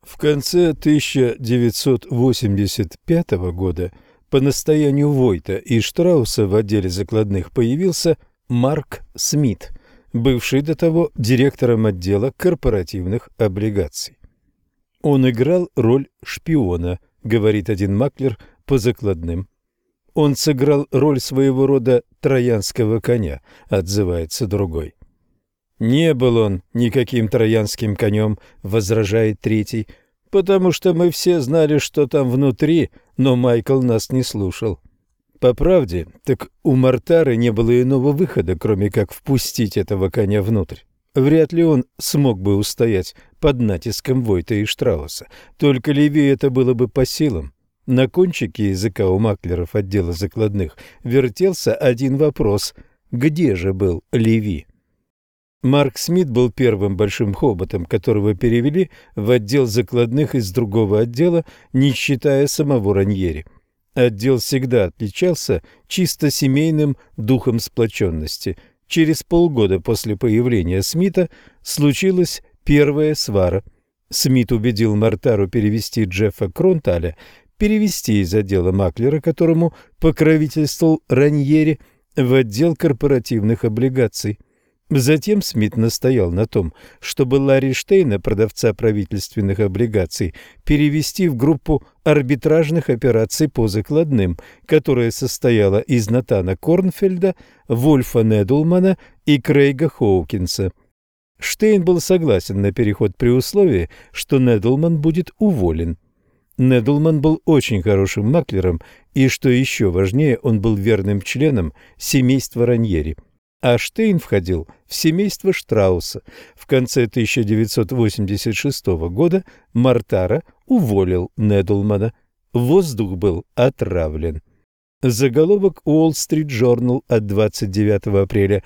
В конце 1985 года по настоянию Войта и Штрауса в отделе закладных появился Марк Смит, бывший до того директором отдела корпоративных облигаций. «Он играл роль шпиона», — говорит один маклер по закладным. «Он сыграл роль своего рода троянского коня», — отзывается другой. «Не был он никаким троянским конем», — возражает третий, «потому что мы все знали, что там внутри, но Майкл нас не слушал». По правде, так у Мортары не было иного выхода, кроме как впустить этого коня внутрь. Вряд ли он смог бы устоять под натиском Войта и Штрауса, только Леви это было бы по силам. На кончике языка у маклеров отдела закладных вертелся один вопрос: где же был Леви? Марк Смит был первым большим хоботом, которого перевели в отдел закладных из другого отдела, не считая самого Раньери. Отдел всегда отличался чисто семейным духом сплоченности. Через полгода после появления Смита случилась первая свара. Смит убедил Мортару перевести Джеффа Кронталя, перевести из отдела маклера, которому покровительствовал Раньери, в отдел корпоративных облигаций. Затем Смит настоял на том, чтобы Ларри Штейна, продавца правительственных облигаций, перевести в группу арбитражных операций по закладным, которая состояла из Натана Корнфельда, Вольфа Недлмана и Крейга Хоукинса. Штейн был согласен на переход при условии, что Недлман будет уволен. Недлман был очень хорошим маклером и, что еще важнее, он был верным членом семейства Раньери. А Штейн входил в семейство Штрауса. В конце 1986 года Мортара уволил Недлмана. Воздух был отравлен. Заголовок Wall Street Journal от 29 апреля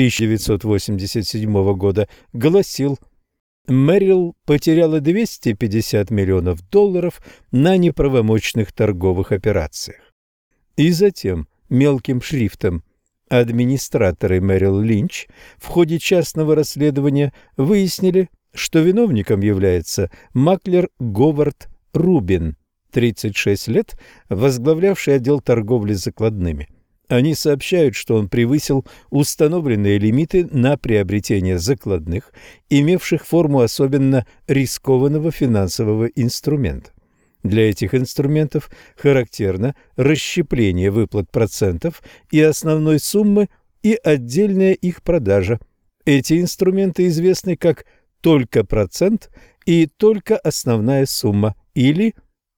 1987 года гласил: Меррилл потеряла $250 миллионов на неправомочных торговых операциях. И затем мелким шрифтом: администраторы Меррилл Линч в ходе частного расследования выяснили, что виновником является маклер Говард Рубин, 36 лет, возглавлявший отдел торговли закладными. Они сообщают, что он превысил установленные лимиты на приобретение закладных, имевших форму особенно рискованного финансового инструмента. Для этих инструментов характерно расщепление выплат процентов и основной суммы и отдельная их продажа. Эти инструменты известны как «только процент» и «только основная сумма» или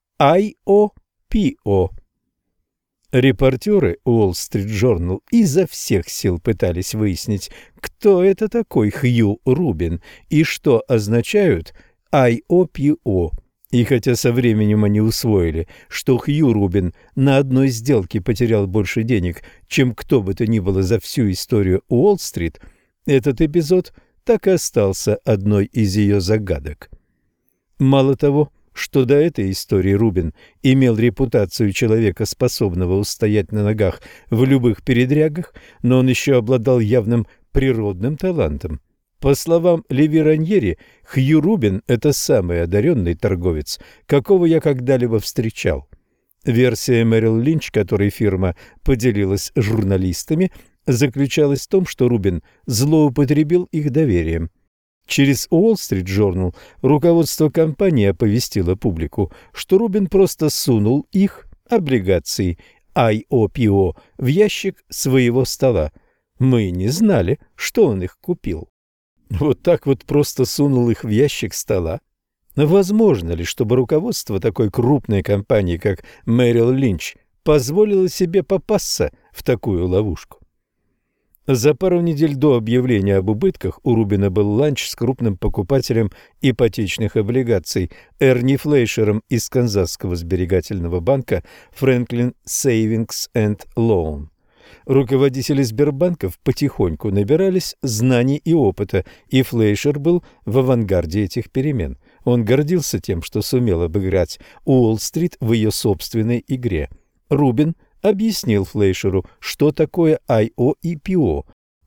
IOPO. Репортеры Wall Street Journal изо всех сил пытались выяснить, кто это такой Хью Рубин и что означают IOPO. И хотя со временем они усвоили, что Хью Рубин на одной сделке потерял больше денег, чем кто бы то ни было за всю историю Уолл-стрит, этот эпизод так и остался одной из ее загадок. Мало того, что до этой истории Рубин имел репутацию человека, способного устоять на ногах в любых передрягах, но он еще обладал явным природным талантом. По словам Леви Раньери, Хью Рубин – это самый одаренный торговец, какого я когда-либо встречал. Версия Меррилл Линч, которой фирма поделилась с журналистами, заключалась в том, что Рубин злоупотребил их доверием. Через Wall Street Journal руководство компании оповестило публику, что Рубин просто сунул их облигации IOPO в ящик своего стола. Мы не знали, что он их купил. Вот так вот просто сунул их в ящик стола? Возможно ли, чтобы руководство такой крупной компании, как Меррилл Линч, позволило себе попасться в такую ловушку? За пару недель до объявления об убытках у Рубина был ланч с крупным покупателем ипотечных облигаций Эрни Флейшером из Канзасского сберегательного банка Franklin Savings and Loan. Руководители Сбербанков потихоньку набирались знаний и опыта, и Флейшер был в авангарде этих перемен. Он гордился тем, что сумел обыграть Уолл-стрит в ее собственной игре. Рубин объяснил Флейшеру, что такое IOPO.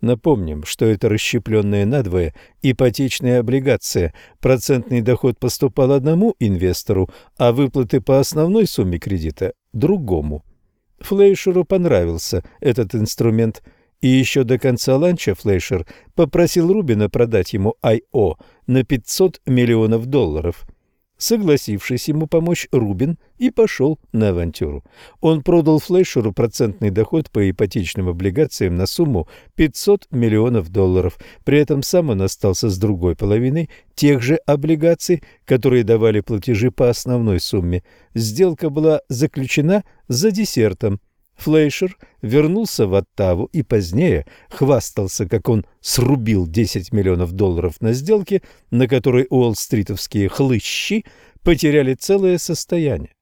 Напомним, что это расщепленная надвое ипотечная облигация. Процентный доход поступал одному инвестору, а выплаты по основной сумме кредита – другому. Флейшеру понравился этот инструмент, и еще до конца ланча Флейшер попросил Рубина продать ему I.O. на $500 миллионов. Согласившись ему помочь, Рубин и пошел на авантюру. Он продал Флейшеру процентный доход по ипотечным облигациям на сумму $500 миллионов. При этом сам он остался с другой половиной тех же облигаций, которые давали платежи по основной сумме. Сделка была заключена за десертом. Флейшер вернулся в Оттаву и позднее хвастался, как он срубил $10 миллионов на сделке, на которой уолл-стритовские хлыщи потеряли целое состояние.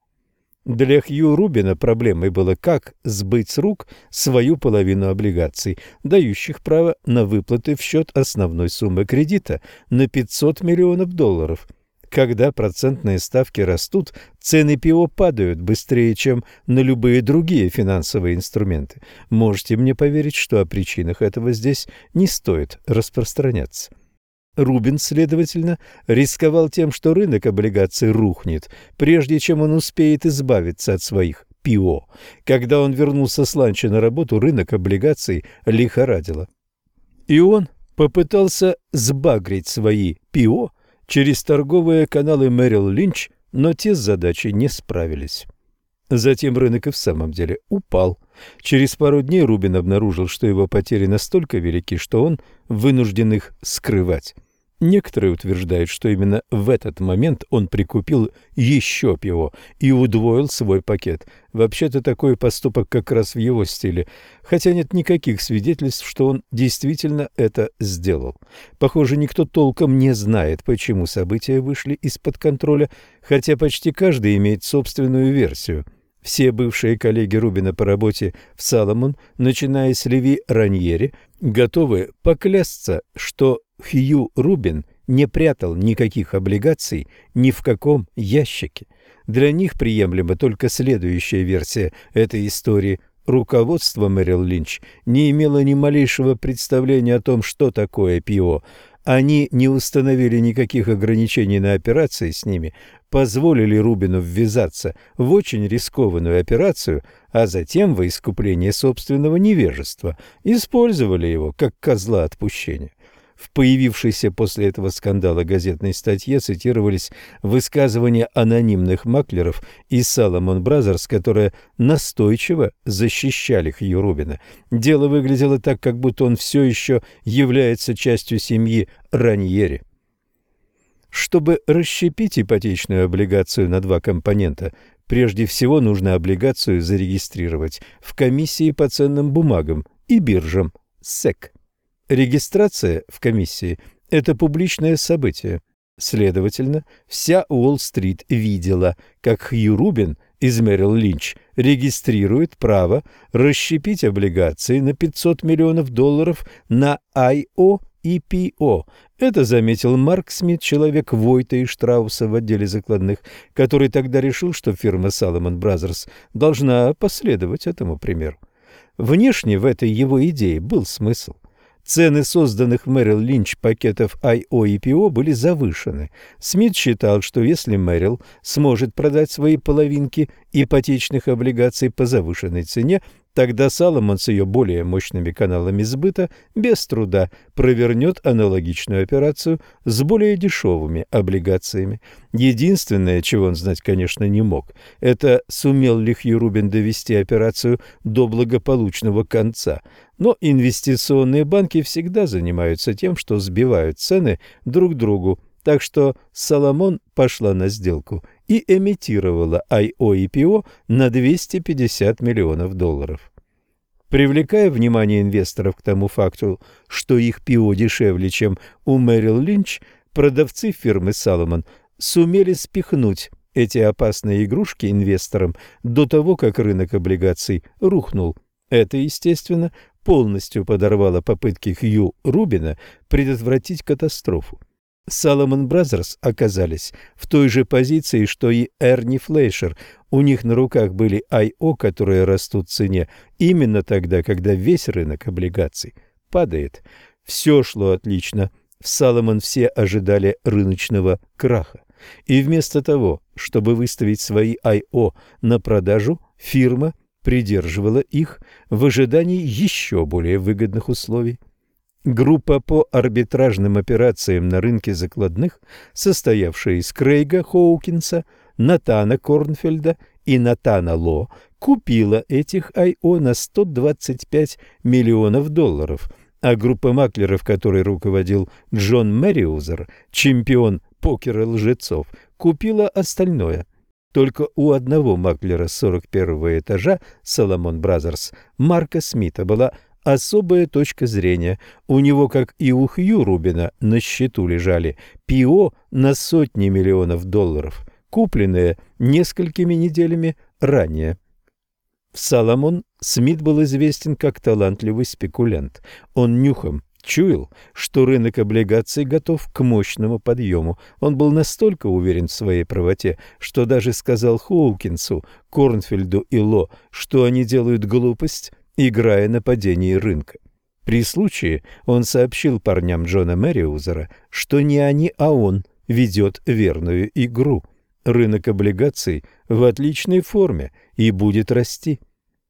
Для Хью Рубина проблемой было, как сбыть с рук свою половину облигаций, дающих право на выплаты в счет основной суммы кредита на $500 миллионов. Когда процентные ставки растут, цены ПИО падают быстрее, чем на любые другие финансовые инструменты. Можете мне поверить, что о причинах этого здесь не стоит распространяться. Рубин, следовательно, рисковал тем, что рынок облигаций рухнет, прежде чем он успеет избавиться от своих ПИО. Когда он вернулся с ланча на работу, рынок облигаций лихорадило. И он попытался сбагрить свои ПИО через торговые каналы Меррилл Линч, но те с задачей не справились. Затем рынок и в самом деле упал. Через пару дней Рубин обнаружил, что его потери настолько велики, что он вынужден их скрывать. Некоторые утверждают, что именно в этот момент он прикупил еще ПИО и удвоил свой пакет. Вообще-то такой поступок как раз в его стиле, хотя нет никаких свидетельств, что он действительно это сделал. Похоже, никто толком не знает, почему события вышли из-под контроля, хотя почти каждый имеет собственную версию. Все бывшие коллеги Рубина по работе в Саломон, начиная с Леви Раньери, готовы поклясться, что Хью Рубин не прятал никаких облигаций ни в каком ящике. Для них приемлема только следующая версия этой истории. Руководство Меррилл Линч не имело ни малейшего представления о том, что такое ПИО. Они не установили никаких ограничений на операции с ними, позволили Рубину ввязаться в очень рискованную операцию, а затем во искупление собственного невежества использовали его как козла отпущения. В появившейся после этого скандала газетной статье цитировались высказывания анонимных маклеров из Salomon Brothers, которые настойчиво защищали Хью Рубина. Дело выглядело так, как будто он все еще является частью семьи Раньери. Чтобы расщепить ипотечную облигацию на два компонента, прежде всего нужно облигацию зарегистрировать в комиссии по ценным бумагам и биржам СЭК. Регистрация в комиссии – это публичное событие. Следовательно, вся Уолл-стрит видела, как Хью Рубин из Меррилл Линч регистрирует право расщепить облигации на $500 миллионов на I.O. и P.O. Это заметил Марк Смит, человек Войта и Штрауса в отделе закладных, который тогда решил, что фирма Salomon Brothers должна последовать этому примеру. Внешне в этой его идее был смысл. Цены созданных Меррилл Линч пакетов I.O. и P.O. были завышены. Смит считал, что если Меррилл сможет продать свои половинки ипотечных облигаций по завышенной цене, тогда Саломон с ее более мощными каналами сбыта без труда провернет аналогичную операцию с более дешевыми облигациями. Единственное, чего он знать, конечно, не мог, это сумел ли Хью Рубин довести операцию до благополучного конца. Но инвестиционные банки всегда занимаются тем, что сбивают цены друг другу. Так что Саломон пошла на сделку и эмитировала I.O. и P.O. на $250 миллионов. Привлекая внимание инвесторов к тому факту, что их P.O. дешевле, чем у Меррилл Линч, продавцы фирмы Саломон сумели спихнуть эти опасные игрушки инвесторам до того, как рынок облигаций рухнул. Это, естественно, полностью подорвало попытки Хью Рубина предотвратить катастрофу. Salomon Brothers оказались в той же позиции, что и Эрни Флейшер. У них на руках были I.O., которые растут в цене именно тогда, когда весь рынок облигаций падает. Все шло отлично. В Саломон все ожидали рыночного краха. И вместо того, чтобы выставить свои I.O. на продажу, фирма придерживала их в ожидании еще более выгодных условий. Группа по арбитражным операциям на рынке закладных, состоявшая из Крейга Хоукинса, Натана Корнфельда и Натана Ло, купила этих I.O. на $125 миллионов, а группа маклеров, которой руководил Джон Мэриузер, чемпион покера лжецов, купила остальное. Только у одного маклера 41-го этажа Соломон Бразерс, Марка Смита, была особая точка зрения. У него, как и у Хью Рубина, на счету лежали ПИО на сотни миллионов долларов, купленные несколькими неделями ранее. В Соломон Смит был известен как талантливый спекулянт. Он нюхом чуял, что рынок облигаций готов к мощному подъему. Он был настолько уверен в своей правоте, что даже сказал Хоукинсу, Корнфельду и Ло, что они делают глупость, играя на падении рынка. При случае он сообщил парням Джона Мэриузера, что не они, а он ведет верную игру. Рынок облигаций в отличной форме и будет расти.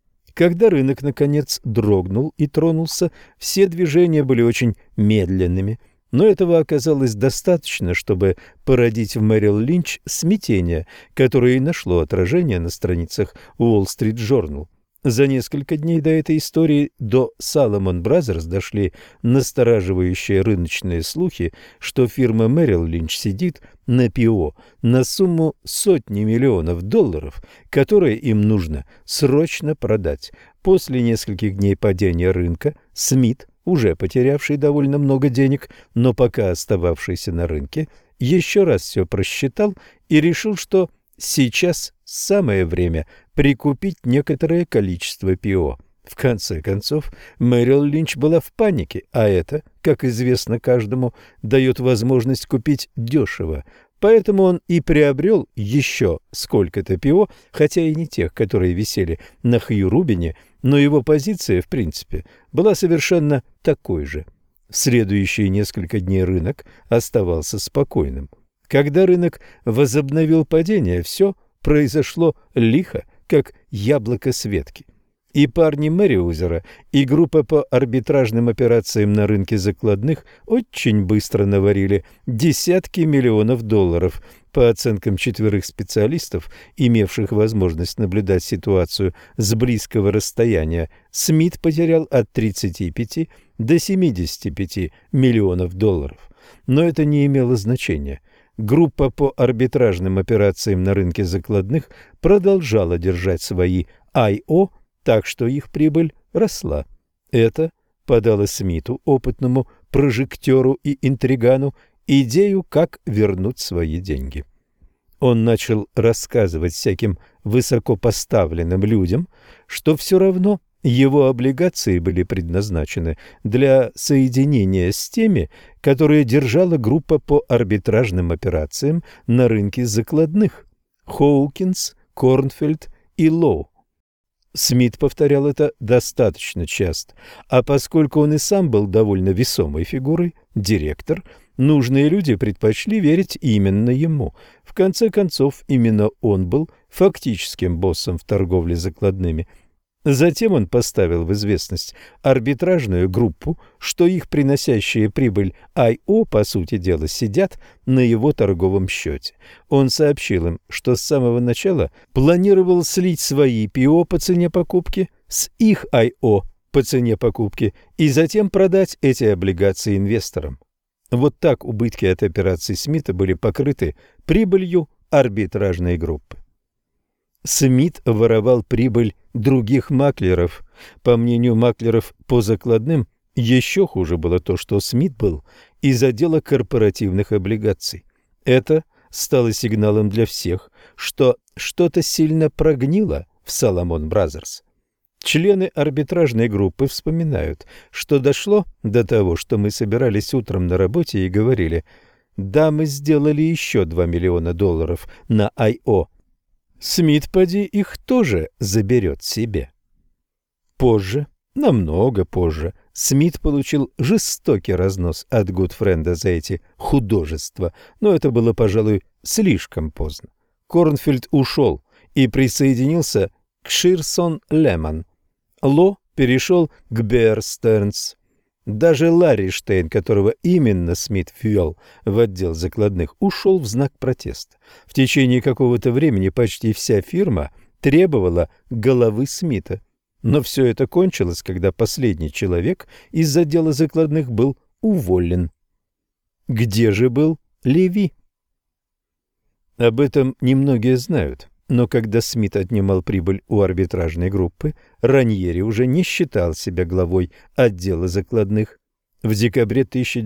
Когда рынок, наконец, дрогнул и тронулся, все движения были очень медленными, но этого оказалось достаточно, чтобы породить в Мэрил Линч смятение, которое и нашло отражение на страницах Wall Street Journal. За несколько дней до этой истории до Salomon Brothers дошли настораживающие рыночные слухи, что фирма Merrill Lynch сидит на ПИО на сумму сотни миллионов долларов, которые им нужно срочно продать. После нескольких дней падения рынка Смит, уже потерявший довольно много денег, но пока остававшийся на рынке, еще раз все просчитал и решил, что сейчас самое время прикупить некоторое количество ПИО. В конце концов, Мэрил Линч была в панике, а это, как известно каждому, дает возможность купить дешево. Поэтому он и приобрел еще сколько-то ПИО, хотя и не тех, которые висели на Хью Рубине, но его позиция, в принципе, была совершенно такой же. В следующие несколько дней рынок оставался спокойным. Когда рынок возобновил падение, все произошло лихо, как яблоко с ветки. И парни Мэриузера, и группа по арбитражным операциям на рынке закладных очень быстро наварили десятки миллионов долларов. По оценкам 4 специалистов, имевших возможность наблюдать ситуацию с близкого расстояния, Смит потерял от 35 до 75 миллионов долларов. Но это не имело значения. Группа по арбитражным операциям на рынке закладных продолжала держать свои I.O., так что их прибыль росла. Это подало Смиту, опытному прожектеру и интригану, идею, как вернуть свои деньги. Он начал рассказывать всяким высокопоставленным людям, что все равно его облигации были предназначены для соединения с теми, которые держала группа по арбитражным операциям на рынке закладных – Хоукинс, Корнфельд и Лоу. Смит повторял это достаточно часто, а поскольку он и сам был довольно весомой фигурой, директор, нужные люди предпочли верить именно ему. В конце концов, именно он был фактическим боссом в торговле закладными. Затем он поставил в известность арбитражную группу, что их приносящие прибыль I.O., по сути дела, сидят на его торговом счете. Он сообщил им, что с самого начала планировал слить свои ПИО по цене покупки с их I.O. по цене покупки и затем продать эти облигации инвесторам. Вот так убытки от операций Смита были покрыты прибылью арбитражной группы. Смит воровал прибыль других маклеров. По мнению маклеров по закладным, еще хуже было то, что Смит был из отдела корпоративных облигаций. Это стало сигналом для всех, что что-то сильно прогнило в Salomon Brothers. Члены арбитражной группы вспоминают, что дошло до того, что мы собирались утром на работе и говорили: «Да, мы сделали еще $2 миллиона на I.O. Смит, поди, их тоже заберет себе». Позже, намного позже, Смит получил жестокий разнос от Гудфренда за эти художества, но это было, пожалуй, слишком поздно. Корнфельд ушел и присоединился к Ширсон Лемон. Ло перешел к Беар Стернс. Даже Ларри Штейн, которого именно Смит ввел в отдел закладных, ушел в знак протеста. В течение какого-то времени почти вся фирма требовала головы Смита. Но все это кончилось, когда последний человек из отдела закладных был уволен. Где же был Леви? Об этом немногие знают, но когда Смит отнимал прибыль у арбитражной группы, Раньери уже не считал себя главой отдела закладных. В декабре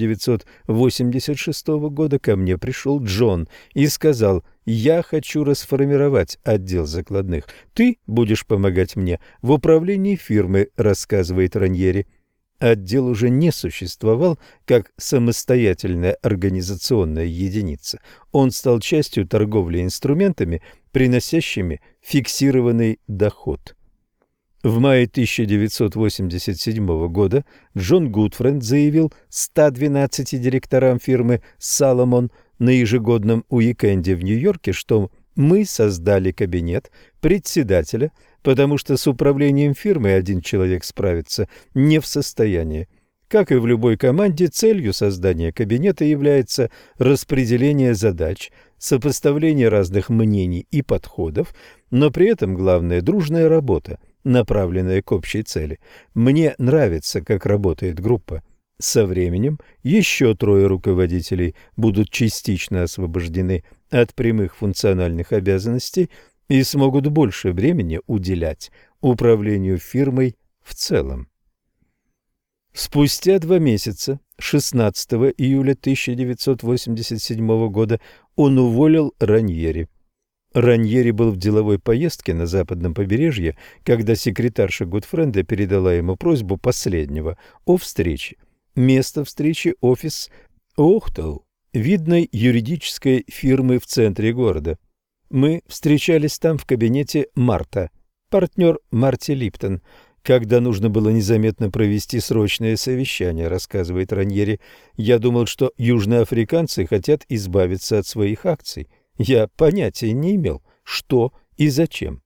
1986 года ко мне пришел Джон и сказал: «Я хочу расформировать отдел закладных. Ты будешь помогать мне в управлении фирмой», — рассказывает Раньери. Отдел уже не существовал как самостоятельная организационная единица. Он стал частью торговли инструментами, приносящими фиксированный доход. В мае 1987 года Джон Гудфренд заявил 112 директорам фирмы «Саломон» на ежегодном уикенде в Нью-Йорке, что мы создали кабинет председателя, потому что с управлением фирмой один человек справиться не в состоянии. Как и в любой команде, целью создания кабинета является распределение задач, сопоставление разных мнений и подходов, но при этом главное – дружная работа, направленная к общей цели. Мне нравится, как работает группа. Со временем еще 3 руководителей будут частично освобождены от прямых функциональных обязанностей и смогут больше времени уделять управлению фирмой в целом. Спустя 2 месяца, 16 июля 1987 года, он уволил Раньери. Раньери был в деловой поездке на западном побережье, когда секретарша Гудфренда передала ему просьбу последнего о встрече. Место встречи – офис Охтел, видной юридической фирмы в центре города. Мы встречались там в кабинете Марта, партнер Марти Липтон, когда нужно было незаметно провести срочное совещание, рассказывает Раньери. Я думал, что южноафриканцы хотят избавиться от своих акций. Я понятия не имел, что и зачем.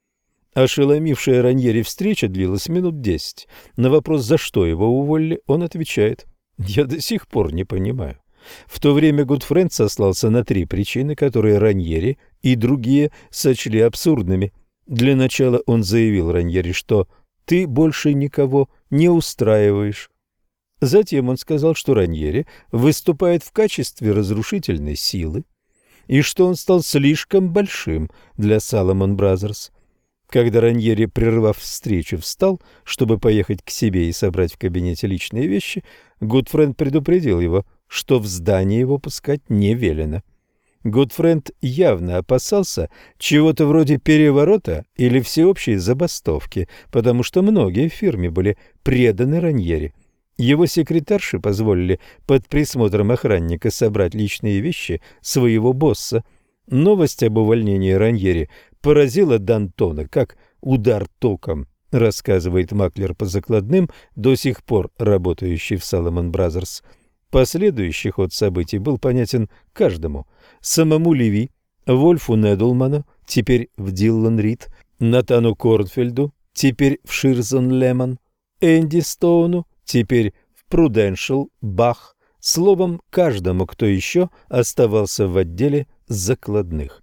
Ошеломившая Раньери встреча длилась минут 10. На вопрос, за что его уволили, он отвечает: «Я до сих пор не понимаю». В то время Гудфренд сослался на 3 причины, которые Раньери и другие сочли абсурдными. Для начала он заявил Раньери, что «ты больше никого не устраиваешь». Затем он сказал, что Раньери выступает в качестве разрушительной силы и что он стал слишком большим для Salomon Brothers. Когда Раньери, прервав встречу, встал, чтобы поехать к себе и собрать в кабинете личные вещи, Гудфренд предупредил его, что в здание его пускать не велено. Гудфренд явно опасался чего-то вроде переворота или всеобщей забастовки, потому что многие в фирме были преданы Раньери. Его секретарши позволили под присмотром охранника собрать личные вещи своего босса. Новость об увольнении Раньери поразила Д'Антона как удар током, рассказывает маклер по закладным, до сих пор работающий в Salomon Brothers. Последующий ход событий был понятен каждому. Самому Леви, Вольфу Недлману, теперь в Диллон Рид, Натану Корнфельду, теперь в Ширсон Лемон, Энди Стоуну, теперь в Пруденшал Бах, словом, каждому, кто еще оставался в отделе закладных.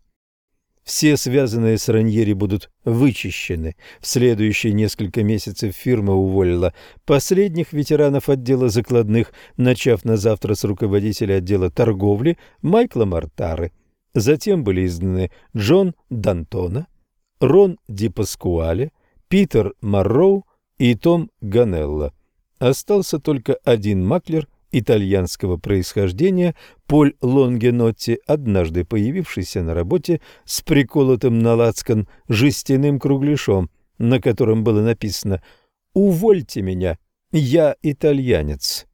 Все связанные с Раньери будут вычищены. В следующие несколько месяцев фирма уволила последних ветеранов отдела закладных, начав на завтра с руководителя отдела торговли Майкла Мартары. Затем были изгнаны Джон Д'Антона, Рон Ди Паскуале, Питер Марроу и Том Ганелло. Остался только один маклер итальянского происхождения, Поль Лонгенотти, однажды появившийся на работе с приколотым на лацкан жестяным кругляшом, на котором было написано «Увольте меня, я итальянец».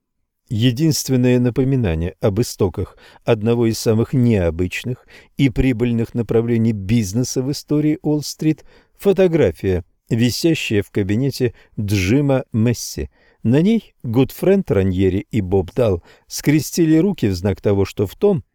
Единственное напоминание об истоках одного из самых необычных и прибыльных направлений бизнеса в истории Уолл-стрит – фотография, висящая в кабинете Джима Месси. На ней Гудфренд Раньери и Боб Далл скрестили руки в знак того, что в том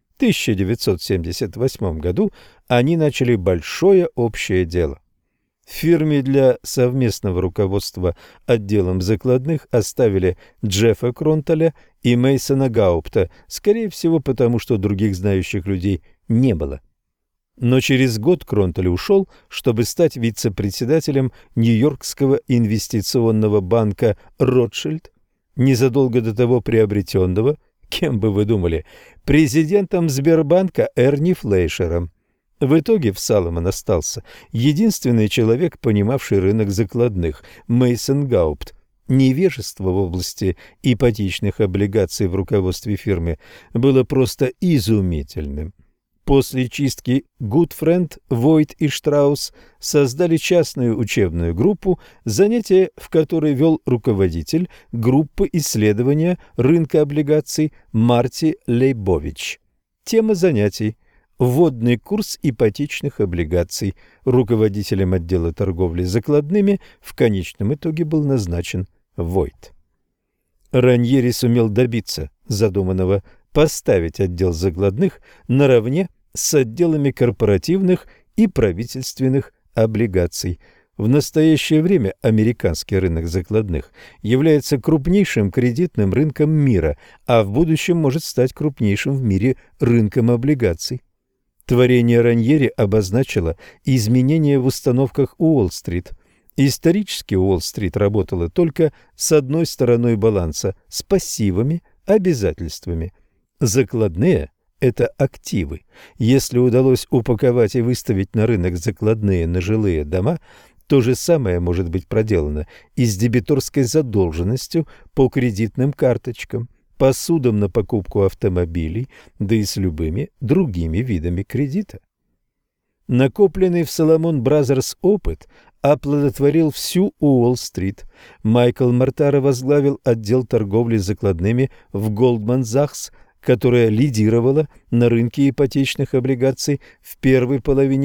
1978 году они начали большое общее дело. В фирме для совместного руководства отделом закладных оставили Джеффа Кронталя и Мейсона Гаупта, скорее всего, потому что других знающих людей не было. Но через год Кронталь ушел, чтобы стать вице-председателем Нью-Йоркского инвестиционного банка «Ротшильд», незадолго до того приобретенного, кем бы вы думали, президентом Сбербанка Эрни Флейшером. В итоге в Саломон остался единственный человек, понимавший рынок закладных – Мейсон Гаупт. Невежество в области ипотечных облигаций в руководстве фирмы было просто изумительным. После чистки Гудфренд, Войт и Штраус создали частную учебную группу, занятия в которой вел руководитель группы исследования рынка облигаций Марти Лейбович. Тема занятий – вводный курс ипотечных облигаций. Руководителем отдела торговли закладными в конечном итоге был назначен Войт. Раньери сумел добиться задуманного – поставить отдел закладных наравне с отделами корпоративных и правительственных облигаций. В настоящее время американский рынок закладных является крупнейшим кредитным рынком мира, а в будущем может стать крупнейшим в мире рынком облигаций. Творение Раньери обозначило изменения в установках Уолл-стрит. Исторически Уолл-стрит работала только с одной стороной баланса – с пассивами, обязательствами. Закладные – это активы. Если удалось упаковать и выставить на рынок закладные на жилые дома, то же самое может быть проделано и с дебиторской задолженностью по кредитным карточкам, по судам на покупку автомобилей, да и с любыми другими видами кредита. Накопленный в Соломон Бразерс опыт оплодотворил всю Уолл-стрит. Майкл Мартара возглавил отдел торговли закладными в Goldman Sachs, которая лидировала на рынке ипотечных облигаций в первой половине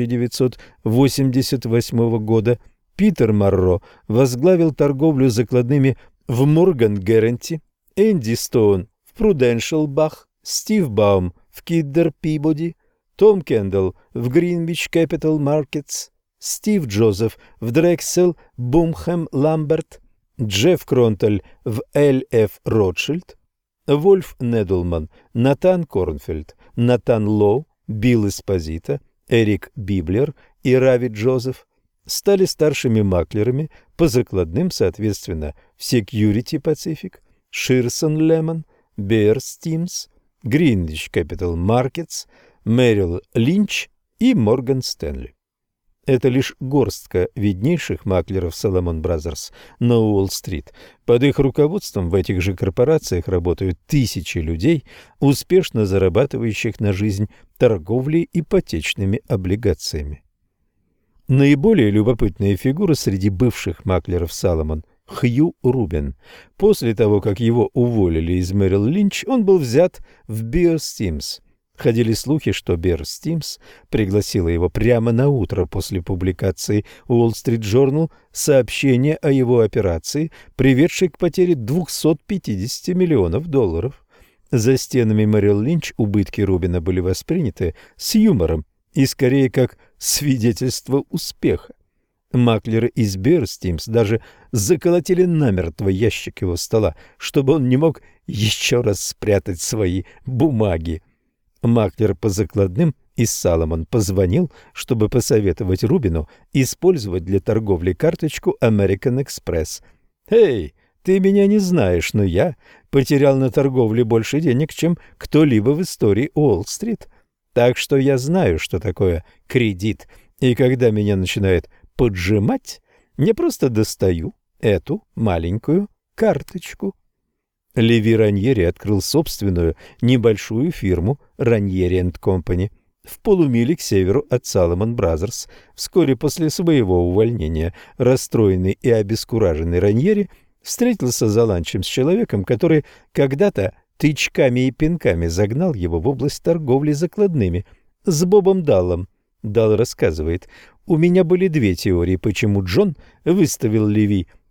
1988 года. Питер Марро возглавил торговлю закладными в Morgan Guaranty, Энди Стоун в Prudential Bach, Стив Баум в Kidder Peabody, Том Кендалл в Greenwich Capital Markets, Стив Джозеф в Drexel Bumham Lambert, Джефф Кронталь в Л.Ф. Ротшильд, Вольф Недлман, Натан Корнфельд, Натан Лоу, Билл Эспозито, Эрик Библер и Рави Джозеф стали старшими маклерами по закладным, соответственно, в Security Pacific, Ширсон Лемон, Bear Stearns, Greenwich Capital Markets, Merrill Lynch и Morgan Stanley. Это лишь горстка виднейших маклеров Соломон Бразерс на Уолл-стрит. Под их руководством в этих же корпорациях работают тысячи людей, успешно зарабатывающих на жизнь торговлей ипотечными облигациями. Наиболее любопытная фигура среди бывших маклеров Соломон – Хью Рубин. После того, как его уволили из Merrill Lynch, он был взят в Bear Stearns. Ходили слухи, что Bear Stearns пригласила его прямо на утро после публикации Wall Street Journal сообщения о его операции, приведшей к потере $250 миллионов. За стенами Merrill Lynch убытки Рубина были восприняты с юмором и скорее как свидетельство успеха. Маклеры из Bear Stearns даже заколотили намертво ящик его стола, чтобы он не мог еще раз спрятать свои бумаги. Маклер по закладным из Соломон позвонил, чтобы посоветовать Рубину использовать для торговли карточку American Express. «Эй, ты меня не знаешь, но я потерял на торговле больше денег, чем кто-либо в истории Уолл-стрит. Так что я знаю, что такое кредит, и когда меня начинает поджимать, я просто достаю эту маленькую карточку». Леви Раньери открыл собственную небольшую фирму Раньери & Компани в полумиле к северу от Соломон Бразерс. Вскоре после своего увольнения расстроенный и обескураженный Раньери встретился за ланчем с человеком, который когда-то тычками и пинками загнал его в область торговли закладными, с Бобом Даллом. Далл рассказывает: «У меня были две теории, почему Джон выставил Леви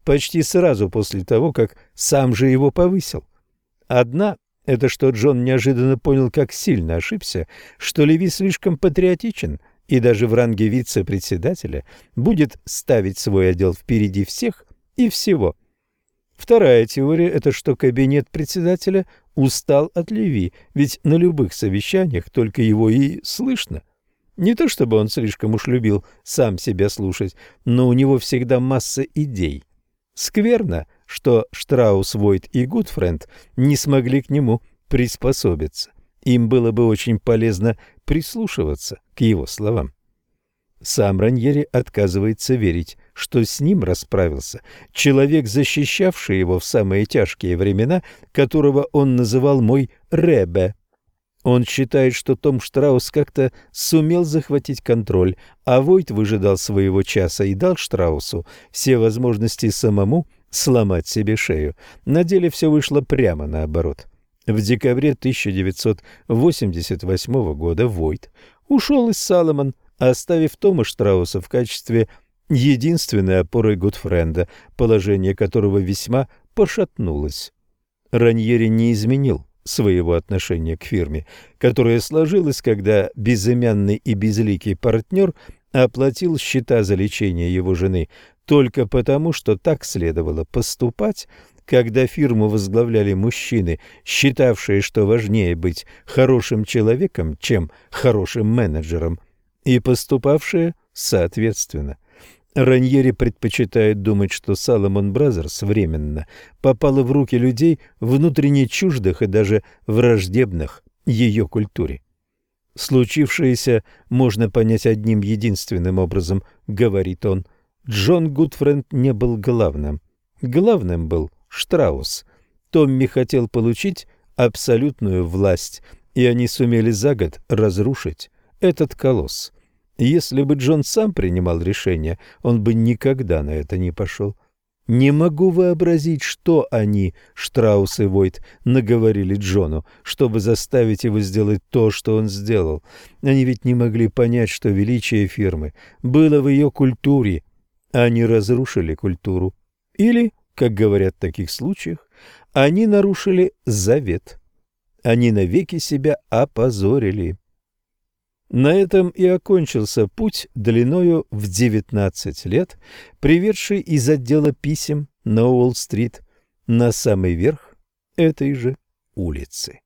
почти сразу после того, как сам же его повысил. Одна – это что Джон неожиданно понял, как сильно ошибся, что Леви слишком патриотичен и даже в ранге вице-председателя будет ставить свой отдел впереди всех и всего. Вторая теория – это что кабинет председателя устал от Леви, ведь на любых совещаниях только его и слышно. Не то чтобы он слишком уж любил сам себя слушать, но у него всегда масса идей. Скверно, что Штраус, Войт и Гутфренд не смогли к нему приспособиться. Им было бы очень полезно прислушиваться к его словам. Сам Раньери отказывается верить, что с ним расправился человек, защищавший его в самые тяжкие времена, которого он называл «мой Ребе». Он считает, что Том Штраус как-то сумел захватить контроль, а Войт выжидал своего часа и дал Штраусу все возможности самому сломать себе шею. На деле все вышло прямо наоборот. В декабре 1988 года Войт ушел из Саломон, оставив Тома Штрауса в качестве единственной опоры Гутфренда, положение которого весьма пошатнулось. Раньери не изменил своего отношения к фирме, которое сложилось, когда безымянный и безликий партнер оплатил счета за лечение его жены только потому, что так следовало поступать, когда фирму возглавляли мужчины, считавшие, что важнее быть хорошим человеком, чем хорошим менеджером, и поступавшие соответственно. Раньери предпочитает думать, что Salomon Brothers временно попала в руки людей, внутренне чуждых и даже враждебных ее культуре. Случившееся можно понять одним единственным образом, говорит он. Джон Гутфренд не был главным. Главным был Штраус. Томми хотел получить абсолютную власть, и они сумели за год разрушить этот колосс. Если бы Джон сам принимал решение, он бы никогда на это не пошел. Не могу вообразить, что они, Штраус и Войт, наговорили Джону, чтобы заставить его сделать то, что он сделал. Они ведь не могли понять, что величие фирмы было в ее культуре. Они разрушили культуру. Или, как говорят в таких случаях, они нарушили завет. Они навеки себя опозорили. На этом и окончился путь длиною в 19 лет, приведший из отдела писем на Уолл-стрит на самый верх этой же улицы.